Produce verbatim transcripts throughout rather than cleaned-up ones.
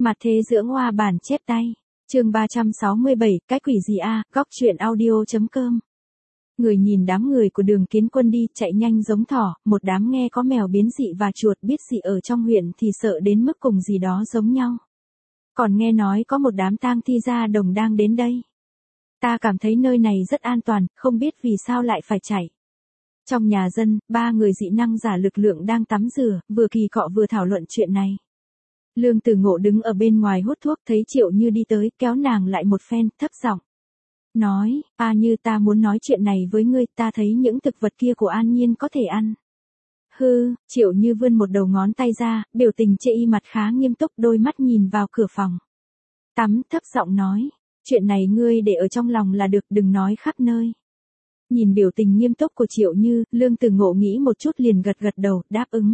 Mặt thế dưỡng hoa bản chép tay. Chương ba trăm sáu mươi bảy, cái quỷ gì a, góc truyện audio.com. Người nhìn đám người của Đường Kiến Quân đi, chạy nhanh giống thỏ, một đám nghe có mèo biến dị và chuột biết dị ở trong huyện thì sợ đến mức cùng gì đó giống nhau. Còn nghe nói có một đám tang thi ra đồng đang đến đây. Ta cảm thấy nơi này rất an toàn, không biết vì sao lại phải chạy. Trong nhà dân, ba người dị năng giả lực lượng đang tắm rửa, vừa kỳ cọ vừa thảo luận chuyện này. Lương Từ Ngộ đứng ở bên ngoài hút thuốc, thấy Triệu Như đi tới, kéo nàng lại một phen, thấp giọng nói, A Như, ta muốn nói chuyện này với ngươi, ta thấy những thực vật kia của An Nhiên có thể ăn. Hư, Triệu Như vươn một đầu ngón tay ra, biểu tình chê y mặt khá nghiêm túc, đôi mắt nhìn vào cửa phòng tắm, thấp giọng nói, chuyện này ngươi để ở trong lòng là được, đừng nói khắp nơi. Nhìn biểu tình nghiêm túc của Triệu Như, Lương Từ Ngộ nghĩ một chút liền gật gật đầu, đáp ứng.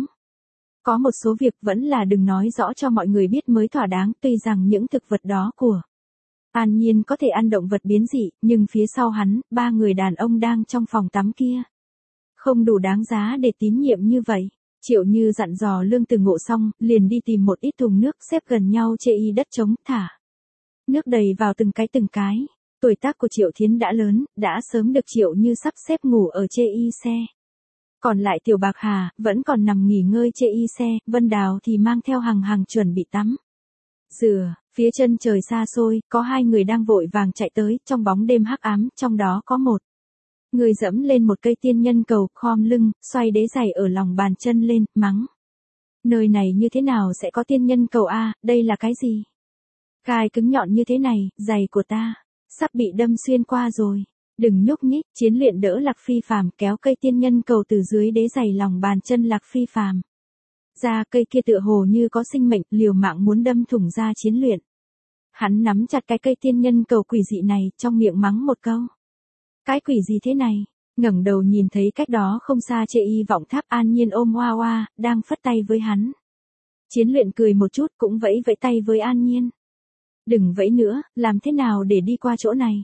Có một số việc vẫn là đừng nói rõ cho mọi người biết mới thỏa đáng, tuy rằng những thực vật đó của An Nhiên có thể ăn động vật biến dị, nhưng phía sau hắn, ba người đàn ông đang trong phòng tắm kia không đủ đáng giá để tín nhiệm như vậy. Triệu Như dặn dò Lương Từ Ngộ xong, liền đi tìm một ít thùng nước xếp gần nhau chê y đất trống, thả nước đầy vào từng cái từng cái. Tuổi tác của Triệu Thiến đã lớn, đã sớm được Triệu Như sắp xếp ngủ ở chê y xe. Còn lại Tiểu Bạc Hà, vẫn còn nằm nghỉ ngơi chê y xe, Vân Đào thì mang theo Hằng Hằng chuẩn bị tắm rửa. Phía chân trời xa xôi, có hai người đang vội vàng chạy tới, trong bóng đêm hắc ám, trong đó có một người dẫm lên một cây tiên nhân cầu, khom lưng, xoay đế giày ở lòng bàn chân lên, mắng. Nơi này như thế nào sẽ có tiên nhân cầu a, đây là cái gì? Gai cứng nhọn như thế này, giày của ta sắp bị đâm xuyên qua rồi. Đừng nhúc nhích, Chiến Luyện đỡ Lạc Phi Phàm kéo cây tiên nhân cầu từ dưới đế giày lòng bàn chân Lạc Phi Phàm ra, cây kia tựa hồ như có sinh mệnh, liều mạng muốn đâm thủng ra Chiến Luyện. Hắn nắm chặt cái cây tiên nhân cầu quỷ dị này, trong miệng mắng một câu. Cái quỷ gì thế này? Ngẩng đầu nhìn thấy cách đó không xa chê y vọng tháp An Nhiên ôm Hoa Hoa, đang phất tay với hắn. Chiến Luyện cười một chút, cũng vẫy vẫy tay với An Nhiên. Đừng vẫy nữa, làm thế nào để đi qua chỗ này?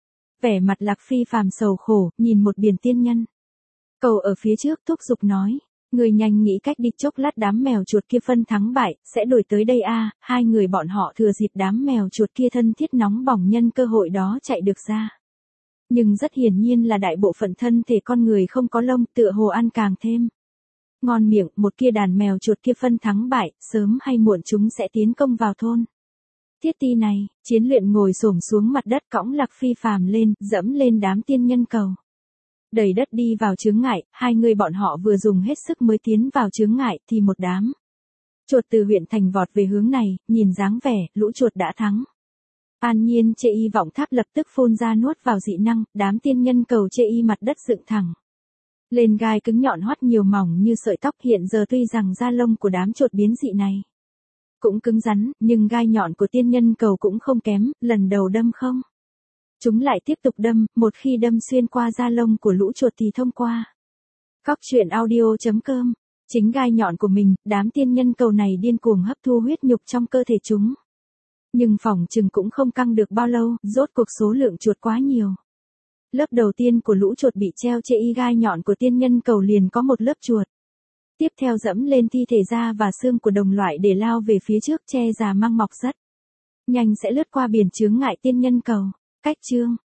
Vẻ mặt Lạc Phi Phàm sầu khổ, nhìn một biển tiên nhân cầu ở phía trước, thúc giục nói, người nhanh nghĩ cách đi, chốc lát đám mèo chuột kia phân thắng bại, sẽ đuổi tới đây a. Hai người bọn họ thừa dịp đám mèo chuột kia thân thiết nóng bỏng nhân cơ hội đó chạy được ra. Nhưng rất hiển nhiên là đại bộ phận thân thể con người không có lông, tựa hồ ăn càng thêm ngon miệng, một kia đàn mèo chuột kia phân thắng bại, sớm hay muộn chúng sẽ tiến công vào thôn Thiết Ti này. Chiến Luyện ngồi xổm xuống mặt đất, cõng Lạc Phi Phàm lên, dẫm lên đám tiên nhân cầu. Đẩy đất đi vào chướng ngại, hai người bọn họ vừa dùng hết sức mới tiến vào chướng ngại thì một đám chuột từ huyện thành vọt về hướng này, nhìn dáng vẻ, lũ chuột đã thắng. An Nhiên chê y vọng tháp lập tức phun ra nuốt vào dị năng, đám tiên nhân cầu chê y mặt đất dựng thẳng lên, gai cứng nhọn hoắt nhiều mỏng như sợi tóc. Hiện giờ tuy rằng da lông của đám chuột biến dị này cũng cứng rắn, nhưng gai nhọn của tiên nhân cầu cũng không kém, lần đầu đâm không. Chúng lại tiếp tục đâm, một khi đâm xuyên qua da lông của lũ chuột thì thông qua góc truyện audio.com. Chính gai nhọn của mình, đám tiên nhân cầu này điên cuồng hấp thu huyết nhục trong cơ thể chúng. Nhưng phòng chừng cũng không căng được bao lâu, rốt cuộc số lượng chuột quá nhiều. Lớp đầu tiên của lũ chuột bị treo chê y gai nhọn của tiên nhân cầu liền có một lớp chuột. Tiếp theo dẫm lên thi thể da và xương của đồng loại để lao về phía trước, che già mang mọc rất nhanh sẽ lướt qua biển chướng ngại tiên nhân cầu. Cách chương